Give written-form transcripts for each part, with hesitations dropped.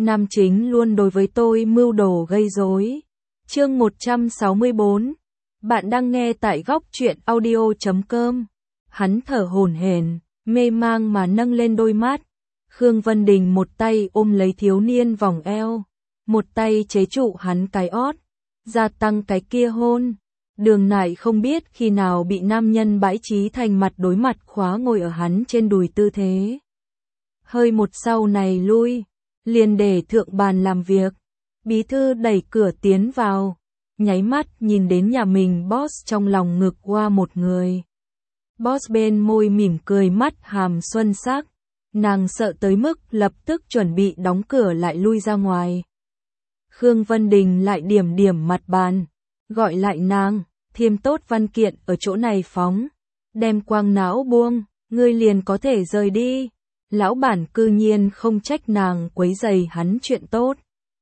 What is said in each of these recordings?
nam chính luôn đối với tôi mưu đồ gây rối. Chương 164. Bạn đang nghe tại góc truyện audio.com. Hắn thở hổn hển, mê mang mà nâng lên đôi mắt. Khương Vân Đình một tay ôm lấy thiếu niên vòng eo, một tay chế trụ hắn cái ót, gia tăng cái kia hôn. Đường Nại không biết khi nào bị nam nhân bãi trí thành mặt đối mặt khóa ngồi ở hắn trên đùi tư thế. Hơi một sau này lui, liền để thượng bàn làm việc. Bí thư đẩy cửa tiến vào, nháy mắt nhìn đến nhà mình boss trong lòng ngực qua một người. Boss bên môi mỉm cười mắt hàm xuân sắc, nàng sợ tới mức lập tức chuẩn bị đóng cửa lại lui ra ngoài. Khương Vân Đình lại điểm điểm mặt bàn, gọi lại nàng, thiêm tốt văn kiện ở chỗ này phóng, đem quang não buông, ngươi liền có thể rời đi. Lão bản cư nhiên không trách nàng quấy rầy hắn chuyện tốt.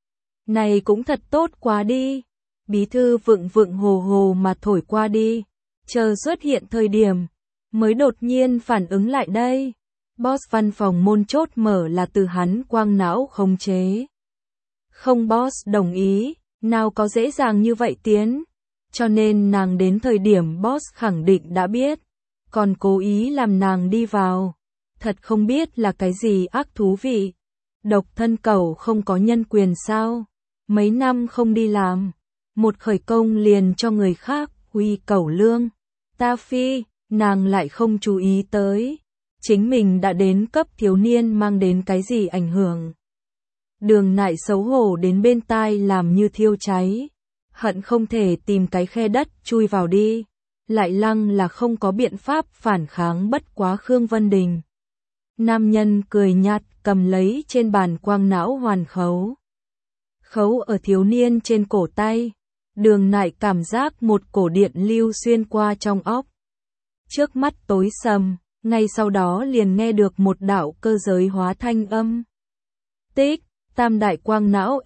Này cũng thật tốt quá đi. Bí thư vựng vựng hồ hồ mà thổi qua đi, chờ xuất hiện thời điểm, mới đột nhiên phản ứng lại đây. Boss văn phòng môn chốt mở là từ hắn quang não khống chế. Không boss đồng ý, nào có dễ dàng như vậy tiến. Cho nên nàng đến thời điểm boss khẳng định đã biết, còn cố ý làm nàng đi vào. Thật không biết là cái gì ác thú vị. Độc thân cẩu không có nhân quyền sao? Mấy năm không đi làm, một khởi công liền cho người khác huy cẩu lương. Ta phi, nàng lại không chú ý tới. Chính mình đã đến cấp thiếu niên mang đến cái gì ảnh hưởng. Đường Nại xấu hổ đến bên tai làm như thiêu cháy. Hận không thể tìm cái khe đất chui vào đi. Lại lăng là không có biện pháp phản kháng bất quá Khương Vân Đình. Nam nhân cười nhạt cầm lấy trên bàn quang não hoàn khấu. Khấu ở thiếu niên trên cổ tay. Đường Nại cảm giác một cổ điện lưu xuyên qua trong óc. Trước mắt tối sầm, ngay sau đó liền nghe được một đạo cơ giới hóa thanh âm. Tích, tam đại quang não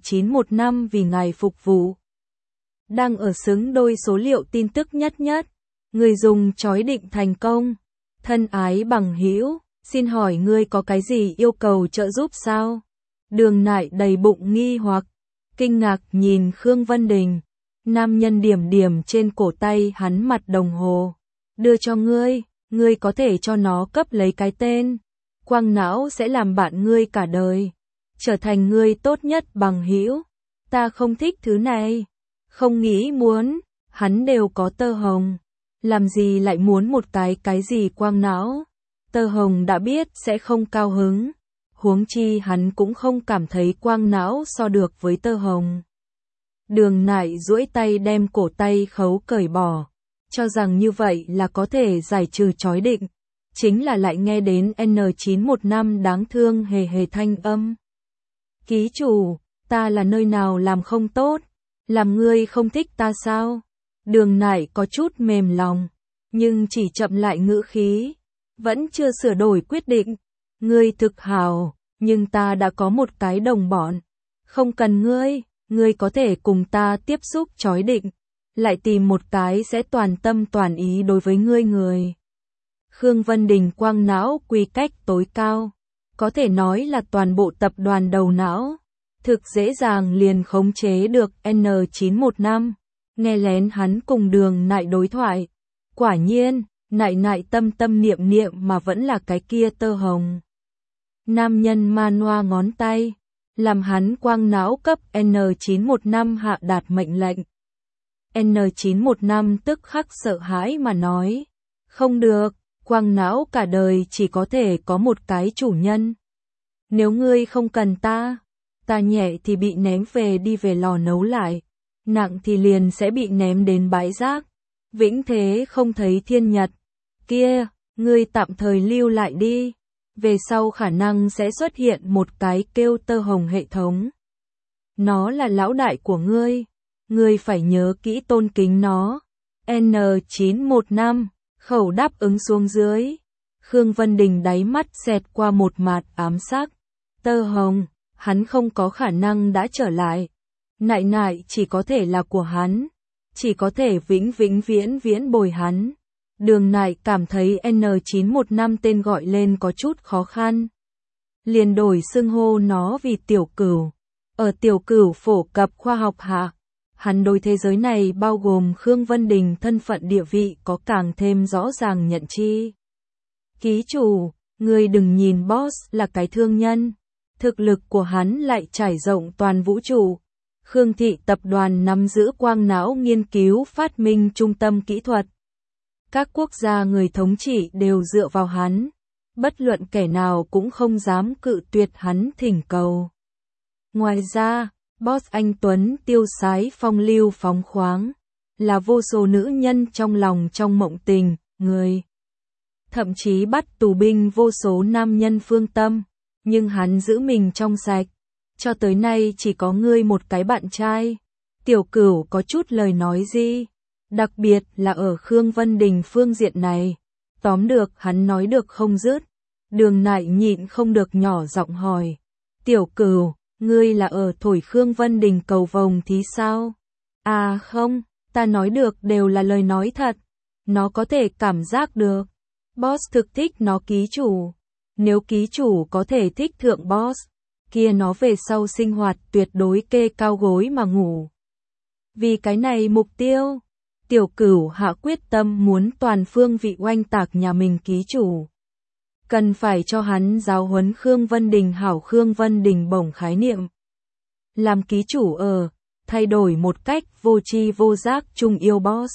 N915 vì ngài phục vụ. Đang ở xứng đôi số liệu tin tức nhất nhất. Người dùng chói định thành công. Thân ái bằng hữu, xin hỏi ngươi có cái gì yêu cầu trợ giúp sao? Đường Nại đầy bụng nghi hoặc, kinh ngạc nhìn Khương Vân Đình. Nam nhân điểm điểm trên cổ tay hắn mặt đồng hồ. Đưa cho ngươi, ngươi có thể cho nó cấp lấy cái tên. Quang não sẽ làm bạn ngươi cả đời. Trở thành ngươi tốt nhất bằng hữu. Ta không thích thứ này. Không nghĩ muốn, hắn đều có tơ hồng. Làm gì lại muốn một cái gì quang não? Tơ hồng đã biết sẽ không cao hứng. Huống chi hắn cũng không cảm thấy quang não so được với tơ hồng. Đường Nại duỗi tay đem cổ tay khấu cởi bỏ, cho rằng như vậy là có thể giải trừ chói định. Chính là lại nghe đến N915 đáng thương hề hề thanh âm. Ký chủ, ta là nơi nào làm không tốt? Làm ngươi không thích ta sao? Đường Nại có chút mềm lòng, nhưng chỉ chậm lại ngữ khí. Vẫn chưa sửa đổi quyết định. Ngươi thực hào, nhưng ta đã có một cái đồng bọn. Không cần ngươi có thể cùng ta tiếp xúc chói định. Lại tìm một cái sẽ toàn tâm toàn ý đối với ngươi người. Khương Vân Đình quang não quy cách tối cao. Có thể nói là toàn bộ tập đoàn đầu não. Thực dễ dàng liền khống chế được N915. Nghe lén hắn cùng Đường Nại đối thoại. Quả nhiên, Nại tâm niệm niệm mà vẫn là cái kia tơ hồng. Nam nhân man hoa ngón tay, làm hắn quang não cấp N915 hạ đạt mệnh lệnh. N915 tức khắc sợ hãi mà nói, không được, quang não cả đời chỉ có thể có một cái chủ nhân. Nếu ngươi không cần ta nhẹ thì bị ném đi về lò nấu lại, nặng thì liền sẽ bị ném đến bãi rác, vĩnh thế không thấy thiên nhật. Kia, ngươi tạm thời lưu lại đi, về sau khả năng sẽ xuất hiện một cái kêu tơ hồng hệ thống. Nó là lão đại của ngươi phải nhớ kỹ tôn kính nó. N915, khẩu đáp ứng xuống dưới. Khương Vân Đình đáy mắt xẹt qua một mạt ám sắc. Tơ hồng, hắn không có khả năng đã trở lại. Nại chỉ có thể là của hắn, chỉ có thể vĩnh viễn bồi hắn. Đường Nại cảm thấy N915 tên gọi lên có chút khó khăn. liền đổi xưng hô nó vì Tiểu Cửu. Ở Tiểu Cửu phổ cập khoa học hạ, hắn đối thế giới này bao gồm Khương Vân Đình thân phận địa vị có càng thêm rõ ràng nhận chi. Ký chủ, ngươi đừng nhìn boss là cái thương nhân, thực lực của hắn lại trải rộng toàn vũ trụ. Khương Thị tập đoàn nắm giữ quang não nghiên cứu phát minh trung tâm kỹ thuật. Các quốc gia người thống trị đều dựa vào hắn, bất luận kẻ nào cũng không dám cự tuyệt hắn thỉnh cầu. Ngoài ra, boss anh Tuấn tiêu sái phong lưu phóng khoáng, là vô số nữ nhân trong lòng trong mộng tình, người. Thậm chí bắt tù binh vô số nam nhân phương tâm, nhưng hắn giữ mình trong sạch. Cho tới nay chỉ có ngươi một cái bạn trai. Tiểu Cửu có chút lời nói gì, đặc biệt là ở Khương Vân Đình phương diện này. Tóm được hắn nói được không dứt. Đường Nại nhịn không được nhỏ giọng hỏi. Tiểu Cửu, ngươi là ở thổi Khương Vân Đình cầu vồng thì sao? À không, ta nói được đều là lời nói thật. Nó có thể cảm giác được. Boss thực thích nó ký chủ. Nếu ký chủ có thể thích thượng boss, kia nó về sau sinh hoạt tuyệt đối kê cao gối mà ngủ. Vì cái này mục tiêu, Tiểu Cửu hạ quyết tâm muốn toàn phương vị oanh tạc nhà mình ký chủ. Cần phải cho hắn giáo huấn Khương Vân Đình hảo Khương Vân Đình bổng khái niệm. Làm ký chủ thay đổi một cách vô tri vô giác chung yêu boss.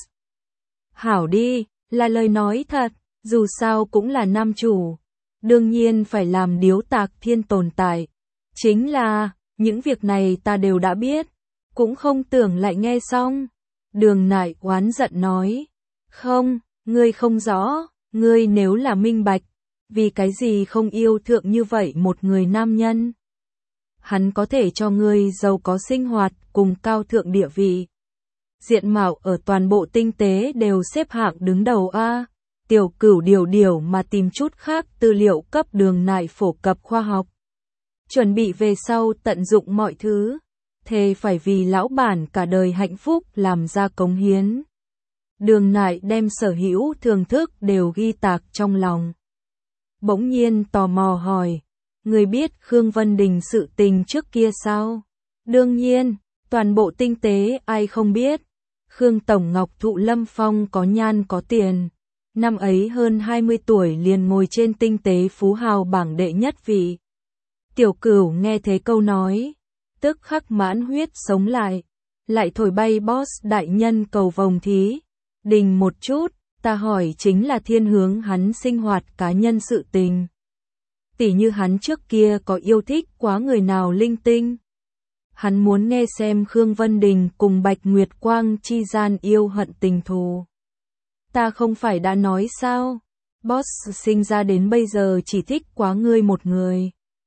Hảo đi, là lời nói thật, dù sao cũng là nam chủ. Đương nhiên phải làm điếu tạc thiên tồn tại. Chính là, những việc này ta đều đã biết, cũng không tưởng lại nghe xong. Đường Nại oán giận nói, không, ngươi không rõ, ngươi nếu là minh bạch, vì cái gì không yêu thượng như vậy một người nam nhân. Hắn có thể cho ngươi giàu có sinh hoạt cùng cao thượng địa vị. Diện mạo ở toàn bộ tinh tế đều xếp hạng đứng đầu a. Tiểu Cửu điều mà tìm chút khác tư liệu cấp Đường Nại phổ cập khoa học. Chuẩn bị về sau tận dụng mọi thứ, thề phải vì lão bản cả đời hạnh phúc làm ra cống hiến. Đường Nại đem sở hữu thưởng thức đều ghi tạc trong lòng. Bỗng nhiên tò mò hỏi, người biết Khương Vân Đình sự tình trước kia sao? Đương nhiên, toàn bộ tinh tế ai không biết. Khương Tổng Ngọc Thụ Lâm Phong có nhan có tiền. Năm ấy hơn 20 tuổi liền ngồi trên tinh tế phú hào bảng đệ nhất vị. Tiểu Cửu nghe thấy câu nói, tức khắc mãn huyết sống lại thổi bay boss đại nhân cầu vồng thí. Đình một chút, ta hỏi chính là thiên hướng hắn sinh hoạt cá nhân sự tình. Tỉ như hắn trước kia có yêu thích quá người nào linh tinh. Hắn muốn nghe xem Khương Vân Đình cùng Bạch Nguyệt Quang chi gian yêu hận tình thù. Ta không phải đã nói sao, boss sinh ra đến bây giờ chỉ thích quá ngươi một người.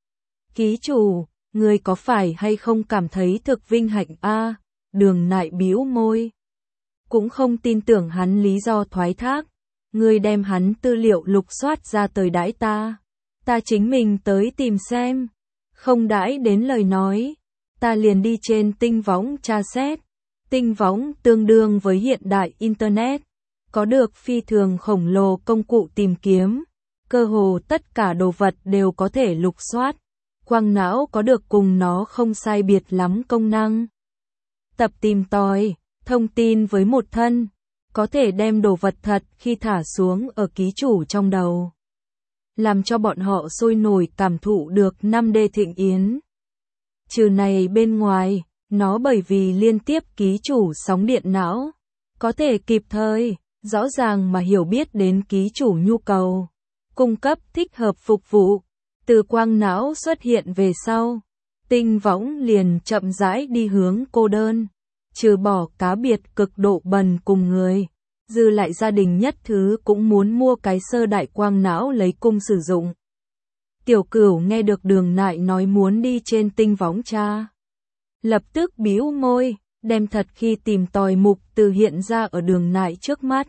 Ký chủ, ngươi có phải hay không cảm thấy thực vinh hạnh a? Đường Nại bĩu môi. Cũng không tin tưởng hắn lý do thoái thác. Ngươi đem hắn tư liệu lục soát ra tới đãi ta. Ta chính mình tới tìm xem. Không đãi đến lời nói. Ta liền đi trên tinh võng tra xét. Tinh võng tương đương với hiện đại Internet. Có được phi thường khổng lồ công cụ tìm kiếm. Cơ hồ tất cả đồ vật đều có thể lục soát. Quang não có được cùng nó không sai biệt lắm công năng. Tập tìm tòi, thông tin với một thân, có thể đem đồ vật thật khi thả xuống ở ký chủ trong đầu. Làm cho bọn họ sôi nổi cảm thụ được 5D thịnh yến. Trừ này bên ngoài, nó bởi vì liên tiếp ký chủ sóng điện não, có thể kịp thời, rõ ràng mà hiểu biết đến ký chủ nhu cầu, cung cấp thích hợp phục vụ. Từ quang não xuất hiện về sau, tinh võng liền chậm rãi đi hướng cô đơn, trừ bỏ cá biệt cực độ bần cùng người, dư lại gia đình nhất thứ cũng muốn mua cái sơ đại quang não lấy cung sử dụng. Tiểu Cửu nghe được Đường Nại nói muốn đi trên tinh võng tra, lập tức bĩu môi, đem thật khi tìm tòi mục từ hiện ra ở Đường Nại trước mắt.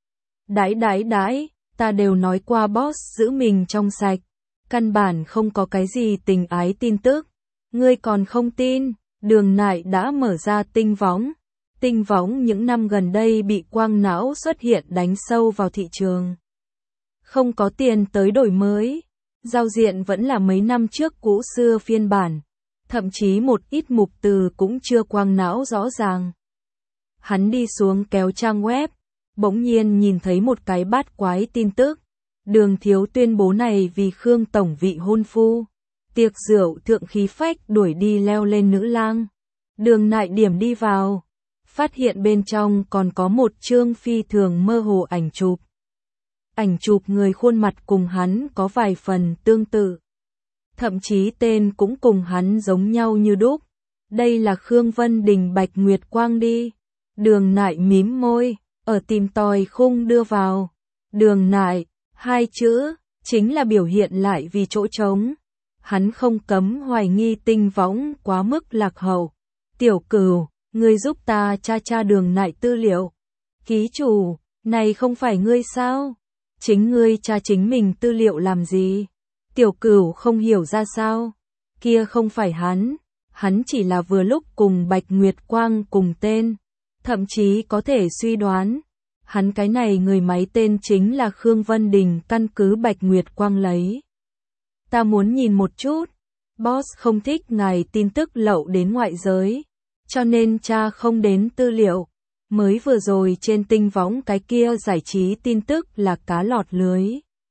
Đãi, ta đều nói qua boss giữ mình trong sạch. Căn bản không có cái gì tình ái tin tức. Ngươi còn không tin, Đường Nại đã mở ra tinh võng. Tinh võng những năm gần đây bị quang não xuất hiện đánh sâu vào thị trường. Không có tiền tới đổi mới. Giao diện vẫn là mấy năm trước cũ xưa phiên bản, thậm chí một ít mục từ cũng chưa quang não rõ ràng. Hắn đi xuống kéo trang web, bỗng nhiên nhìn thấy một cái bát quái tin tức. Đường Thiếu tuyên bố này vì Khương Tổng vị hôn phu. Tiệc rượu thượng khí phách đuổi đi leo lên nữ lang. Đường Nại điểm đi vào, phát hiện bên trong còn có một chương phi thường mơ hồ ảnh chụp. Ảnh chụp người khuôn mặt cùng hắn có vài phần tương tự. Thậm chí tên cũng cùng hắn giống nhau như đúc. Đây là Khương Vân Đình Bạch Nguyệt Quang đi. Đường Nại mím môi, ở tìm tòi khung đưa vào. Đường Nại, hai chữ, chính là biểu hiện lại vì chỗ trống. Hắn không cấm hoài nghi Tinh Võng quá mức lạc hậu. Tiểu Cửu, ngươi giúp ta tra Đường Nại tư liệu. Ký chủ, này không phải ngươi sao? Chính ngươi tra chính mình tư liệu làm gì? Tiểu Cửu không hiểu ra sao? Kia không phải hắn chỉ là vừa lúc cùng Bạch Nguyệt Quang cùng tên. Thậm chí có thể suy đoán, hắn cái này người máy tên chính là Khương Vân Đình căn cứ Bạch Nguyệt Quang lấy. Ta muốn nhìn một chút, boss không thích ngài tin tức lậu đến ngoại giới, cho nên cha không đến tư liệu. Mới vừa rồi trên Tinh Võng cái kia giải trí tin tức là cá lọt lưới.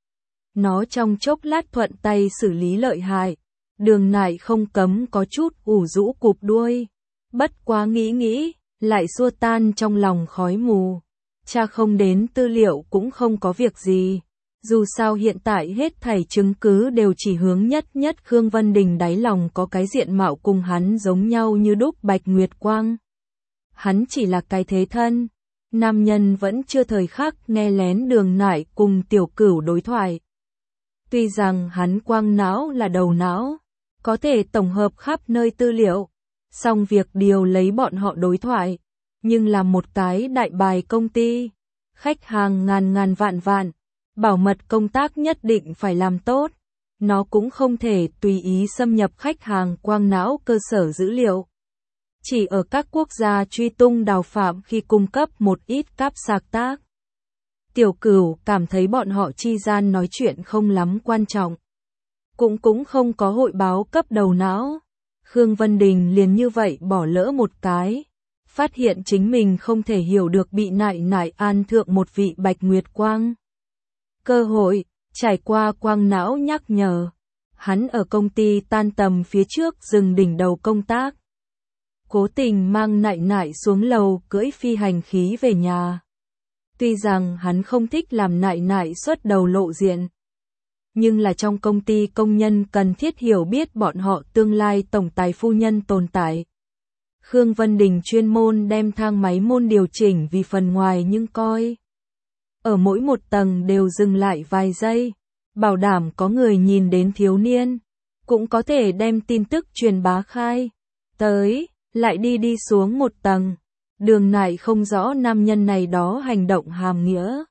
Nó trong chốc lát thuận tay xử lý lợi hại, Đường Nại không cấm có chút ủ rũ cụp đuôi. Bất quá nghĩ, lại xua tan trong lòng khói mù. Cha không đến tư liệu cũng không có việc gì. Dù sao hiện tại hết thảy chứng cứ đều chỉ hướng nhất Khương Vân Đình đáy lòng có cái diện mạo cùng hắn giống nhau như đúc Bạch Nguyệt Quang. Hắn chỉ là cái thế thân. Nam nhân vẫn chưa thời khắc nghe lén Đường Nại cùng Tiểu Cửu đối thoại. Tuy rằng hắn quang não là đầu não, có thể tổng hợp khắp nơi tư liệu, song việc điều lấy bọn họ đối thoại, nhưng là một cái đại bài công ty, khách hàng ngàn vạn, bảo mật công tác nhất định phải làm tốt, nó cũng không thể tùy ý xâm nhập khách hàng quang não cơ sở dữ liệu. Chỉ ở các quốc gia truy tung đào phạm khi cung cấp một ít cáp sạc tác. Tiểu Cửu cảm thấy bọn họ chi gian nói chuyện không lắm quan trọng. Cũng không có hội báo cấp đầu não. Khương Vân Đình liền như vậy bỏ lỡ một cái. Phát hiện chính mình không thể hiểu được bị nại an thượng một vị Bạch Nguyệt Quang. Cơ hội, trải qua quang não nhắc nhở. Hắn ở công ty tan tầm phía trước dừng đỉnh đầu công tác. Cố tình mang nại xuống lầu cưỡi phi hành khí về nhà. Tuy rằng hắn không thích làm nại xuất đầu lộ diện. Nhưng là trong công ty công nhân cần thiết hiểu biết bọn họ tương lai tổng tài phu nhân tồn tại. Khương Vân Đình chuyên môn đem thang máy môn điều chỉnh vì phần ngoài nhưng coi. Ở mỗi một tầng đều dừng lại vài giây, bảo đảm có người nhìn đến thiếu niên, cũng có thể đem tin tức truyền bá khai. Tới, lại đi xuống một tầng. Đường Nại không rõ nam nhân này đó hành động hàm nghĩa.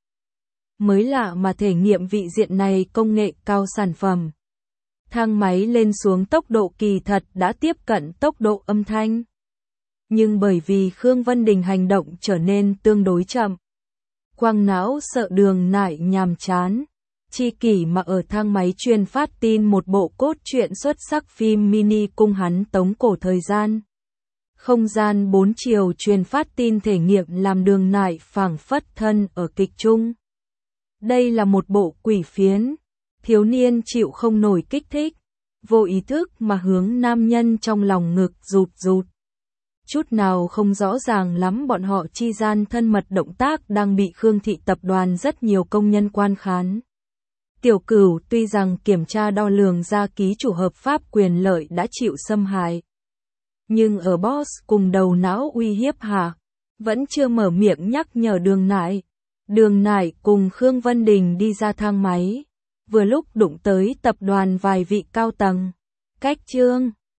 Mới lạ mà thể nghiệm vị diện này công nghệ cao sản phẩm. Thang máy lên xuống tốc độ kỳ thật đã tiếp cận tốc độ âm thanh. Nhưng bởi vì Khương Vân Đình hành động trở nên tương đối chậm. Quang não sợ Đường Nại nhàm chán. Chi kỷ mà ở thang máy truyền phát tin một bộ cốt truyện xuất sắc phim mini cung hắn tống cổ thời gian. Không gian 4 chiều truyền phát tin thể nghiệm làm Đường Nại phảng phất thân ở kịch chung. Đây là một bộ quỷ phiến. Thiếu niên chịu không nổi kích thích. Vô ý thức mà hướng nam nhân trong lòng ngực rụt. Chút nào không rõ ràng lắm bọn họ chi gian thân mật động tác đang bị Khương thị tập đoàn rất nhiều công nhân quan khán. Tiểu Cửu tuy rằng kiểm tra đo lường ra ký chủ hợp pháp quyền lợi đã chịu xâm hại. Nhưng ở boss cùng đầu não uy hiếp hạ, vẫn chưa mở miệng nhắc nhở Đường Nại. Đường Nại cùng Khương Vân Đình đi ra thang máy, vừa lúc đụng tới tập đoàn vài vị cao tầng. Cách chương